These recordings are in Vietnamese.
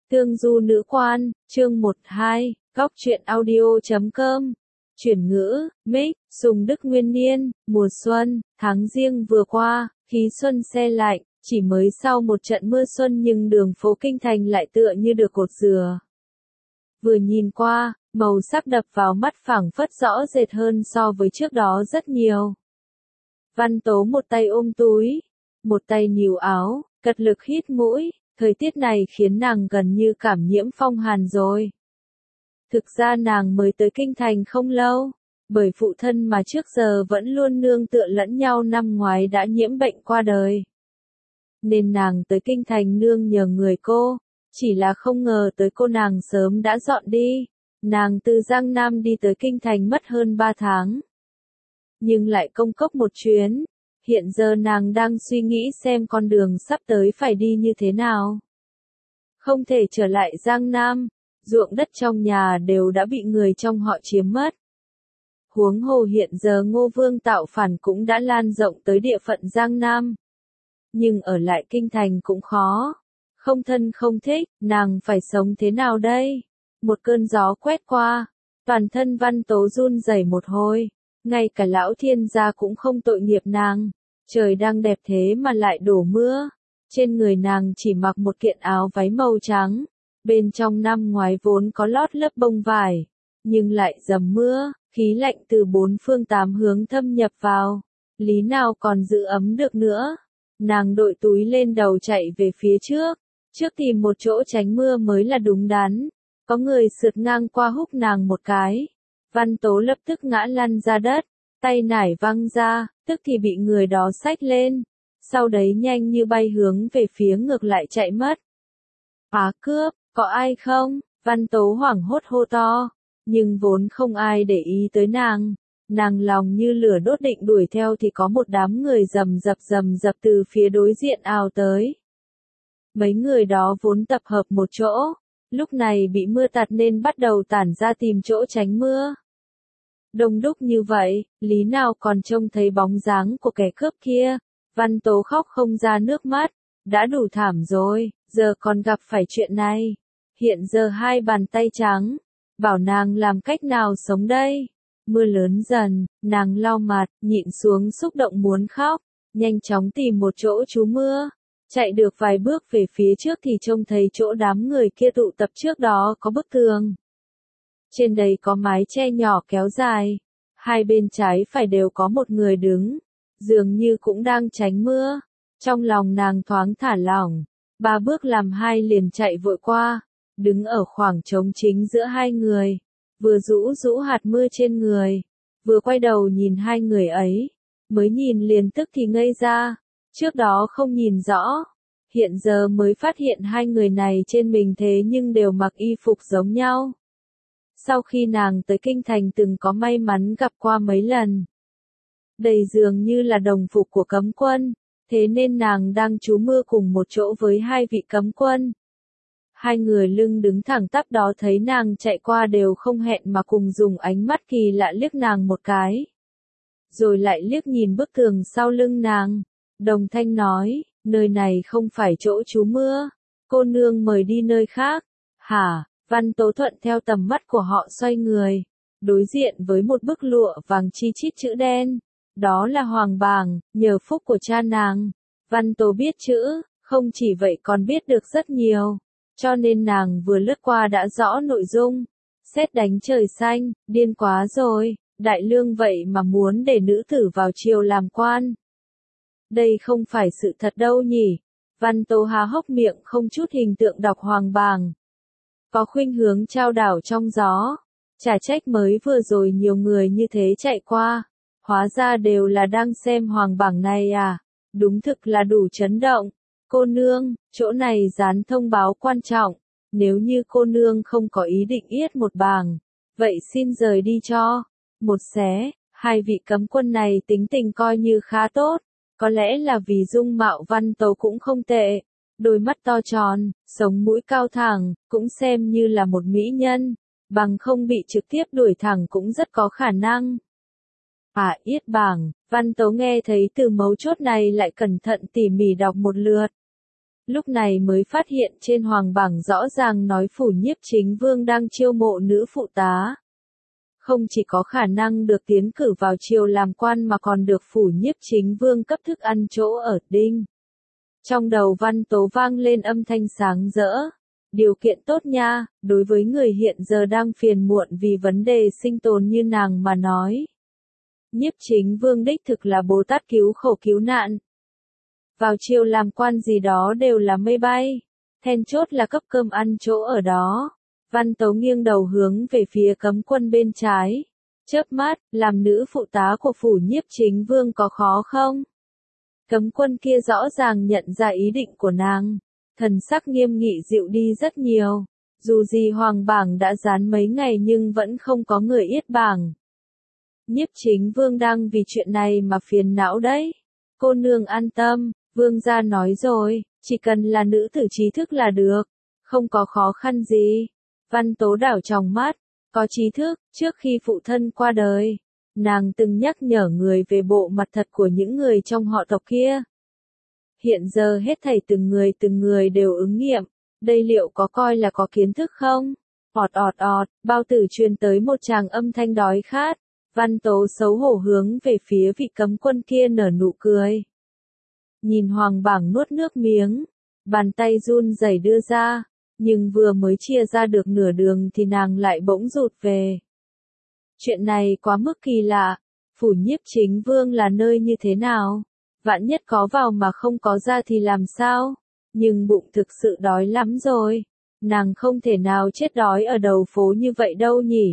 Tương du nữ quan, chương 12, góc truyện audio.com. Chuyển ngữ, Mic, Sùng Đức Nguyên Niên, mùa xuân, tháng Giêng vừa qua, khí xuân se lạnh, chỉ mới sau một trận mưa xuân nhưng đường phố kinh thành lại tựa như được cột dừa. Vừa nhìn qua, màu sắc đập vào mắt phảng phất rõ rệt hơn so với trước đó rất nhiều. Văn Tố một tay ôm túi, một tay níu áo, cật lực hít mũi. Thời tiết này khiến nàng gần như cảm nhiễm phong hàn rồi. Thực ra nàng mới tới kinh thành không lâu, bởi phụ thân mà trước giờ vẫn luôn nương tựa lẫn nhau năm ngoái đã nhiễm bệnh qua đời. Nên nàng tới kinh thành nương nhờ người cô, chỉ là không ngờ tới cô nàng sớm đã dọn đi. Nàng từ Giang Nam đi tới kinh thành mất hơn 3 tháng. Nhưng lại công cốc một chuyến. Hiện giờ nàng đang suy nghĩ xem con đường sắp tới phải đi như thế nào. Không thể trở lại Giang Nam, ruộng đất trong nhà đều đã bị người trong họ chiếm mất. Huống hồ hiện giờ Ngô Vương tạo phản cũng đã lan rộng tới địa phận Giang Nam. Nhưng ở lại kinh thành cũng khó. Không thân không thích, nàng phải sống thế nào đây? Một cơn gió quét qua, toàn thân Văn Tố run rẩy một hồi. Ngay cả lão thiên gia cũng không tội nghiệp nàng. Trời đang đẹp thế mà lại đổ mưa. Trên người nàng chỉ mặc một kiện áo váy màu trắng. Bên trong năm ngoái vốn có lót lớp bông vải. Nhưng lại dầm mưa, khí lạnh từ bốn phương tám hướng thâm nhập vào. Lý nào còn giữ ấm được nữa. Nàng đội túi lên đầu chạy về phía trước. Trước tìm một chỗ tránh mưa mới là đúng đắn. Có người sượt ngang qua húc nàng một cái. Văn Tố lập tức ngã lăn ra đất. Tay nải văng ra, tức thì bị người đó xách lên. Sau đấy nhanh như bay hướng về phía ngược lại chạy mất. Phá cướp, có ai không? Văn Tố hoảng hốt hô to. Nhưng vốn không ai để ý tới nàng. Nàng lòng như lửa đốt định đuổi theo thì có một đám người rầm rập từ phía đối diện ào tới. Mấy người đó vốn tập hợp một chỗ. Lúc này bị mưa tạt nên bắt đầu tản ra tìm chỗ tránh mưa. Đông đúc như vậy, lý nào còn trông thấy bóng dáng của kẻ cướp kia. Văn Tố khóc không ra nước mắt. Đã đủ thảm rồi, giờ còn gặp phải chuyện này. Hiện giờ hai bàn tay trắng. Bảo nàng làm cách nào sống đây? Mưa lớn dần, nàng lau mặt, nhịn xuống xúc động muốn khóc. Nhanh chóng tìm một chỗ trú mưa. Chạy được vài bước về phía trước thì trông thấy chỗ đám người kia tụ tập trước đó có bức tường. Trên đây có mái che nhỏ kéo dài. Hai bên trái phải đều có một người đứng. Dường như cũng đang tránh mưa. Trong lòng nàng thoáng thả lỏng. 3 bước làm hai liền chạy vội qua. Đứng ở khoảng trống chính giữa hai người. Vừa rũ rũ hạt mưa trên người. Vừa quay đầu nhìn hai người ấy. Mới nhìn liền tức thì ngây ra. Trước đó không nhìn rõ. Hiện giờ mới phát hiện hai người này trên mình thế nhưng đều mặc y phục giống nhau. Sau khi nàng tới kinh thành từng có may mắn gặp qua mấy lần. Đây dường như là đồng phục của cấm quân, thế nên nàng đang trú mưa cùng một chỗ với hai vị cấm quân. Hai người lưng đứng thẳng tắp đó thấy nàng chạy qua đều không hẹn mà cùng dùng ánh mắt kỳ lạ liếc nàng một cái. Rồi lại liếc nhìn bức tường sau lưng nàng. Đồng thanh nói, nơi này không phải chỗ trú mưa, cô nương mời đi nơi khác. Hả? Văn Tố thuận theo tầm mắt của họ xoay người, đối diện với một bức lụa vàng chi chít chữ đen. Đó là hoàng bảng, nhờ phúc của cha nàng. Văn Tố biết chữ, không chỉ vậy còn biết được rất nhiều. Cho nên nàng vừa lướt qua đã rõ nội dung. Sét đánh trời xanh, điên quá rồi, đại lương vậy mà muốn để nữ tử vào triều làm quan. Đây không phải sự thật đâu nhỉ. Văn Tố há hốc miệng không chút hình tượng đọc hoàng bảng. Có khuynh hướng trao đảo trong gió. Chả trách mới vừa rồi nhiều người như thế chạy qua. Hóa ra đều là đang xem hoàng bảng này à. Đúng thực là đủ chấn động. Cô nương, chỗ này dán thông báo quan trọng. Nếu như cô nương không có ý định yết một bảng, vậy xin rời đi cho. Một xé, hai vị cấm quân này tính tình coi như khá tốt. Có lẽ là vì dung mạo Văn Tố cũng không tệ. Đôi mắt to tròn, sống mũi cao thẳng, cũng xem như là một mỹ nhân. Bằng không bị trực tiếp đuổi thẳng cũng rất có khả năng. Yết bảng, Văn Tố nghe thấy từ mấu chốt này lại cẩn thận tỉ mỉ đọc một lượt. lúc này mới phát hiện trên hoàng bảng rõ ràng nói phủ nhiếp chính vương đang chiêu mộ nữ phụ tá. Không chỉ có khả năng được tiến cử vào triều làm quan mà còn được phủ nhiếp chính vương cấp thức ăn chỗ ở đinh. Trong đầu Văn Tố vang lên âm thanh sáng rỡ. Điều kiện tốt nha, đối với người hiện giờ đang phiền muộn vì vấn đề sinh tồn như nàng mà nói. Nhiếp chính vương đích thực là Bồ Tát cứu khổ cứu nạn. Vào triều làm quan gì đó đều là mây bay. Then chốt là cấp cơm ăn chỗ ở đó. Văn Tố nghiêng đầu hướng về phía cấm quân bên trái. Chớp mắt, làm nữ phụ tá của phủ nhiếp chính vương có khó không? Cấm quân kia rõ ràng nhận ra ý định của nàng. Thần sắc nghiêm nghị dịu đi rất nhiều. Dù gì hoàng bảng đã dán mấy ngày nhưng vẫn không có người yết bảng. Nhiếp chính vương đang vì chuyện này mà phiền não đấy. Cô nương an tâm, vương gia nói rồi, chỉ cần là nữ tử trí thức là được. Không có khó khăn gì. Văn Tố đảo tròng mắt, có trí thức, trước khi phụ thân qua đời. Nàng từng nhắc nhở người về bộ mặt thật của những người trong họ tộc kia. Hiện giờ hết thảy từng người đều ứng nghiệm, đây liệu có coi là có kiến thức không? Ọt ọt ọt, bao tử truyền tới một tràng âm thanh đói khát. Văn Tố xấu hổ hướng về phía vị cấm quân kia nở nụ cười. Nhìn hoàng bảng nuốt nước miếng, bàn tay run rẩy đưa ra, nhưng vừa mới chia ra được nửa đường thì nàng lại bỗng rụt về. Chuyện này quá mức kỳ lạ, phủ nhiếp chính vương là nơi như thế nào? Vạn nhất có vào mà không có ra thì làm sao? Nhưng bụng thực sự đói lắm rồi. Nàng không thể nào chết đói ở đầu phố như vậy đâu nhỉ.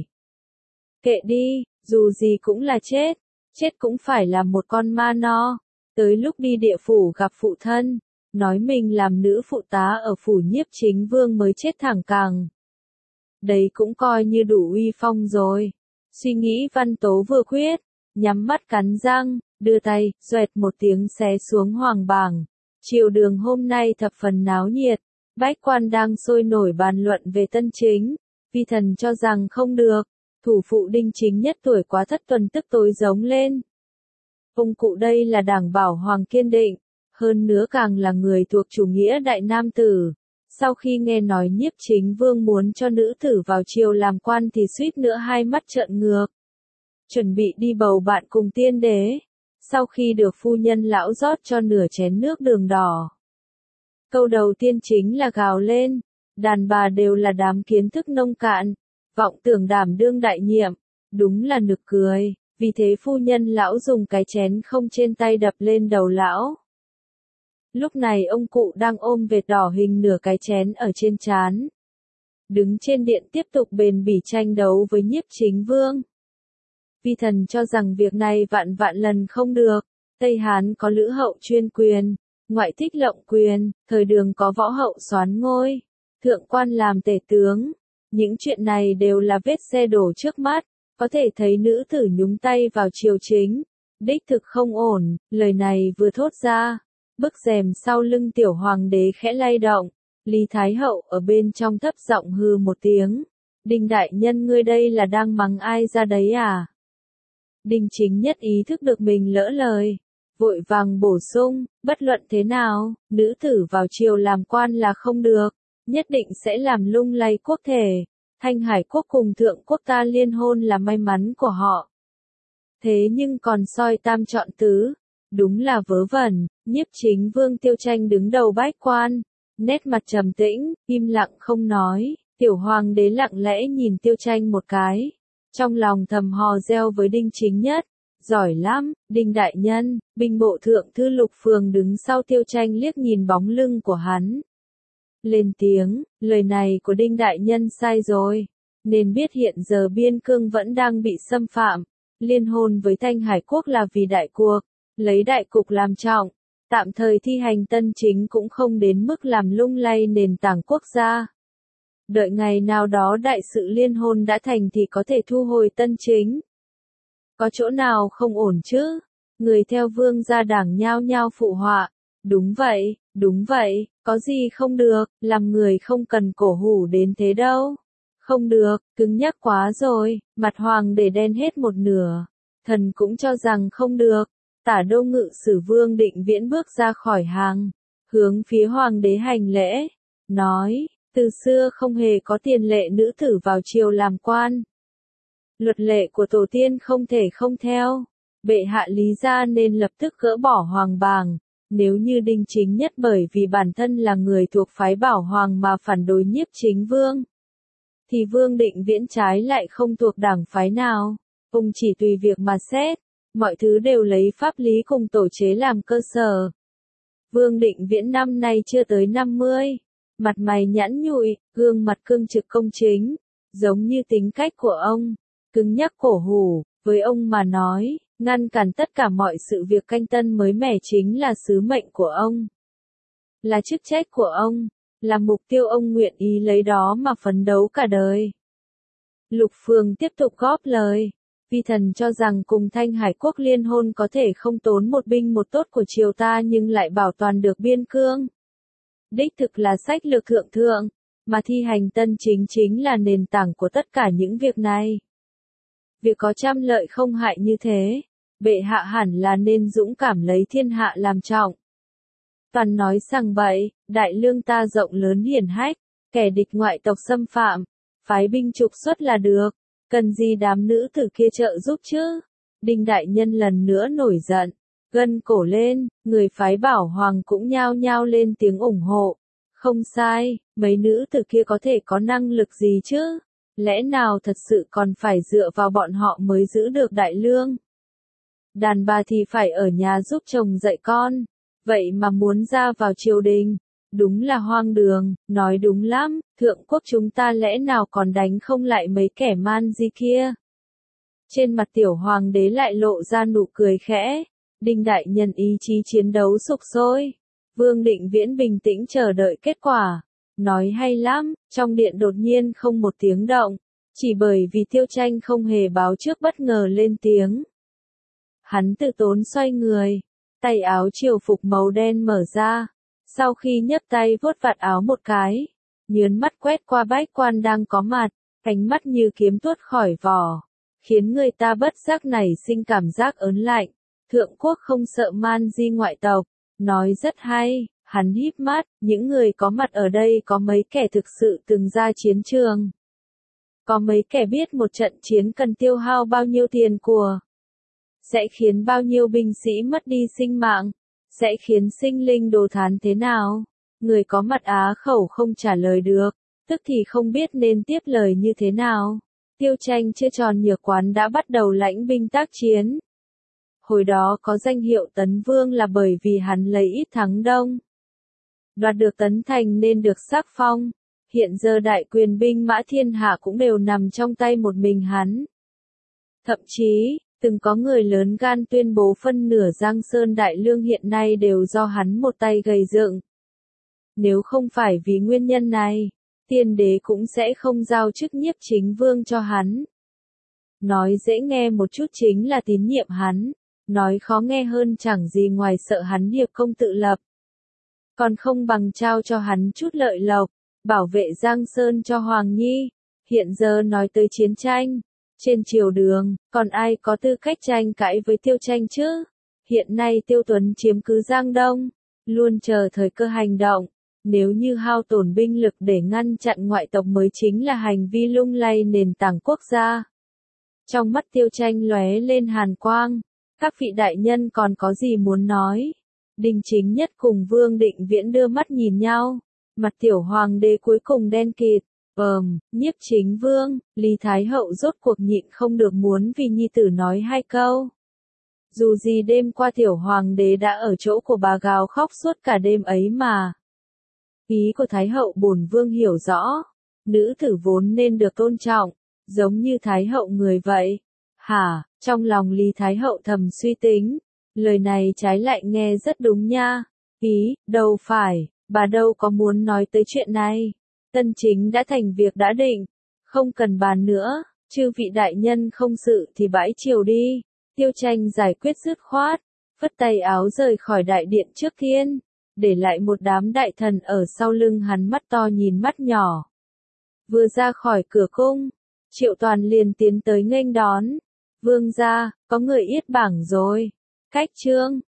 Kệ đi, dù gì cũng là chết. Chết cũng phải là một con ma no. Tới lúc đi địa phủ gặp phụ thân. Nói mình làm nữ phụ tá ở phủ nhiếp chính vương mới chết thẳng cẳng. Đấy cũng coi như đủ uy phong rồi. Suy nghĩ Văn Tố vừa quyết. Nhắm mắt cắn răng. Đưa tay, xoẹt một tiếng xé xuống hoàng bảng. Triều đường hôm nay thập phần náo nhiệt. Bách quan đang sôi nổi bàn luận về tân chính. Vi thần cho rằng không được. Thủ phụ Đinh Chính Nhất tuổi quá thất tuần tức tối giống lên. Ông cụ đây là đảng bảo hoàng kiên định. Hơn nữa càng là người thuộc chủ nghĩa đại nam tử. Sau khi nghe nói nhiếp chính vương muốn cho nữ tử vào triều làm quan thì suýt nữa hai mắt trợn ngược. Chuẩn bị đi bầu bạn cùng tiên đế. Sau khi được phu nhân lão rót cho nửa chén nước đường đỏ. Câu đầu tiên chính là gào lên. Đàn bà đều là đám kiến thức nông cạn. Vọng tưởng đảm đương đại nhiệm. Đúng là nực cười. Vì thế phu nhân lão dùng cái chén không trên tay đập lên đầu lão. Lúc này ông cụ đang ôm vệt đỏ hình nửa cái chén ở trên trán. Đứng trên điện tiếp tục bền bỉ tranh đấu với nhiếp chính vương. Vi thần cho rằng việc này vạn vạn lần không được. Tây Hán có lữ hậu chuyên quyền, ngoại thích lộng quyền, thời Đường có võ hậu soán ngôi, thượng quan làm tể tướng. Những chuyện này đều là vết xe đổ trước mắt, có thể thấy nữ tử nhúng tay vào triều chính. Đích thực không ổn, lời này vừa thốt ra. Bức rèm sau lưng tiểu hoàng đế khẽ lay động, Lý Thái Hậu ở bên trong thấp giọng hừ một tiếng. Đinh đại nhân ngươi đây là đang mắng ai ra đấy à? Đinh Chính Nhất ý thức được mình lỡ lời. Vội vàng bổ sung, bất luận thế nào, nữ tử vào triều làm quan là không được. Nhất định sẽ làm lung lay quốc thể. Thanh Hải quốc cùng thượng quốc ta liên hôn là may mắn của họ. Thế nhưng còn soi tam chọn tứ. Đúng là vớ vẩn, nhiếp chính vương Tiêu Tranh đứng đầu bách quan. Nét mặt trầm tĩnh, im lặng không nói. Tiểu hoàng đế lặng lẽ nhìn Tiêu Tranh một cái. Trong lòng thầm hò reo với Đinh Chính Nhất. Giỏi lắm, Đinh đại nhân. Binh bộ thượng thư Lục Phường đứng sau Tiêu Tranh liếc nhìn bóng lưng của hắn. Lên tiếng, lời này của Đinh đại nhân sai rồi. Nên biết hiện giờ biên cương vẫn đang bị xâm phạm. Liên hôn với Thanh Hải quốc là vì đại cuộc. Lấy đại cục làm trọng. Tạm thời thi hành tân chính cũng không đến mức làm lung lay nền tảng quốc gia. Đợi ngày nào đó đại sự liên hôn đã thành thì có thể thu hồi tân chính. Có chỗ nào không ổn chứ? Người theo vương gia đảng nhao nhao phụ họa. Đúng vậy, có gì không được, làm người không cần cổ hủ đến thế đâu. Không được, cứng nhắc quá rồi, mặt hoàng để đen hết một nửa. Thần cũng cho rằng không được. Tả Đô Ngự Sử Vương Định Viễn bước ra khỏi hàng. hướng phía hoàng đế hành lễ, nói, từ xưa không hề có tiền lệ nữ tử vào triều làm quan. Luật lệ của tổ tiên không thể không theo, bệ hạ lý ra nên lập tức gỡ bỏ hoàng bàng. Nếu như Đinh Chính Nhất bởi vì bản thân là người thuộc phái Bảo Hoàng mà phản đối Nhiếp Chính Vương, thì Vương Định Viễn trái lại không thuộc đảng phái nào, ông chỉ tùy việc mà xét, mọi thứ đều lấy pháp lý cùng tổ chế làm cơ sở. Vương Định Viễn năm nay chưa tới 50, mặt mày nhẵn nhụi, gương mặt cương trực công chính, giống như tính cách của ông, cứng nhắc cổ hủ, với ông mà nói, ngăn cản tất cả mọi sự việc canh tân mới mẻ chính là sứ mệnh của ông, là chức trách của ông, là mục tiêu ông nguyện ý lấy đó mà phấn đấu cả đời. Lục Phường tiếp tục góp lời, vi thần cho rằng cùng Thanh Hải quốc liên hôn có thể không tốn một binh một tốt của triều ta nhưng lại bảo toàn được biên cương. Đích thực là sách lược thượng thượng, mà thi hành tân chính chính là nền tảng của tất cả những việc này. Việc có trăm lợi không hại như thế, bệ hạ hẳn là nên dũng cảm lấy thiên hạ làm trọng. Toàn nói sằng bậy, đại lương ta rộng lớn hiển hách, kẻ địch ngoại tộc xâm phạm, phái binh trục xuất là được, cần gì đám nữ tử kia trợ giúp chứ? Đinh đại nhân lần nữa nổi giận, gân cổ lên, người phái Bảo Hoàng cũng nhao nhao lên tiếng ủng hộ. Không sai, mấy nữ tử kia có thể có năng lực gì chứ? Lẽ nào thật sự còn phải dựa vào bọn họ mới giữ được đại lương? Đàn bà thì phải ở nhà giúp chồng dạy con, vậy mà muốn ra vào triều đình, đúng là hoang đường, nói đúng lắm, thượng quốc chúng ta lẽ nào còn đánh không lại mấy kẻ man di kia. Trên mặt tiểu hoàng đế lại lộ ra nụ cười khẽ, Đinh đại nhân ý chí chiến đấu sục sôi. Vương Định Viễn bình tĩnh chờ đợi kết quả, nói hay lắm, trong điện đột nhiên không một tiếng động, chỉ bởi vì Tiêu Tranh không hề báo trước bất ngờ lên tiếng. Hắn tự tốn xoay người, tay áo triều phục màu đen mở ra, sau khi nhấc tay vuốt vạt áo một cái, nhớn mắt quét qua bách quan đang có mặt, ánh mắt như kiếm tuốt khỏi vỏ, khiến người ta bất giác nảy sinh cảm giác ớn lạnh. Thượng quốc không sợ man di ngoại tộc, nói rất hay, hắn híp mắt, những người có mặt ở đây có mấy kẻ thực sự từng ra chiến trường. Có mấy kẻ biết một trận chiến cần tiêu hao bao nhiêu tiền của, sẽ khiến bao nhiêu binh sĩ mất đi sinh mạng, sẽ khiến sinh linh đồ thán thế nào. Người có mặt á khẩu không trả lời được, tức thì không biết nên tiếp lời như thế nào. Tiêu Tranh chưa tròn nửa quán đã bắt đầu lãnh binh tác chiến. Hồi đó có danh hiệu Tấn Vương là bởi vì hắn lấy ít thắng đông, đoạt được Tấn Thành nên được sắc phong. Hiện giờ đại quyền binh mã thiên hạ cũng đều nằm trong tay một mình hắn. Thậm chí, từng có người lớn gan tuyên bố phân nửa Giang Sơn Đại Lương hiện nay đều do hắn một tay gầy dựng. Nếu không phải vì nguyên nhân này, tiên đế cũng sẽ không giao chức Nhiếp Chính Vương cho hắn. Nói dễ nghe một chút chính là tín nhiệm hắn, nói khó nghe hơn chẳng gì ngoài sợ hắn hiệp công tự lập. Còn không bằng trao cho hắn chút lợi lộc, bảo vệ Giang Sơn cho Hoàng Nhi. Hiện giờ nói tới chiến tranh, trên triều đường, còn ai có tư cách tranh cãi với Tiêu Tranh chứ? Hiện nay Tiêu Tuấn chiếm cứ Giang Đông, luôn chờ thời cơ hành động. Nếu như hao tổn binh lực để ngăn chặn ngoại tộc mới chính là hành vi lung lay nền tảng quốc gia. Trong mắt Tiêu Tranh lóe lên hàn quang, các vị đại nhân còn có gì muốn nói? Đinh Chính Nhất cùng Vương Định Viễn đưa mắt nhìn nhau, mặt tiểu hoàng đế cuối cùng đen kịt. Nhiếp Chính Vương, Lý Thái Hậu rốt cuộc nhịn không được muốn vì nhi tử nói hai câu. Dù gì đêm qua tiểu hoàng đế đã ở chỗ của bà gào khóc suốt cả đêm ấy mà. Ý của Thái Hậu bổn vương hiểu rõ, nữ tử vốn nên được tôn trọng, giống như Thái Hậu người vậy. Hả, trong lòng Lý Thái Hậu thầm suy tính, lời này trái lại nghe rất đúng nha. Ý, đâu phải, bà đâu có muốn nói tới chuyện này. Tân chính đã thành việc đã định, không cần bàn nữa, chư vị đại nhân không sự thì bãi triều đi. Tiêu Tranh giải quyết dứt khoát, phất tay áo rời khỏi đại điện trước thiên, để lại một đám đại thần ở sau lưng hắn mắt to nhìn mắt nhỏ. Vừa ra khỏi cửa cung, Triệu Toàn liền tiến tới nghênh đón. Vương gia, có người yết bảng rồi. Cách chương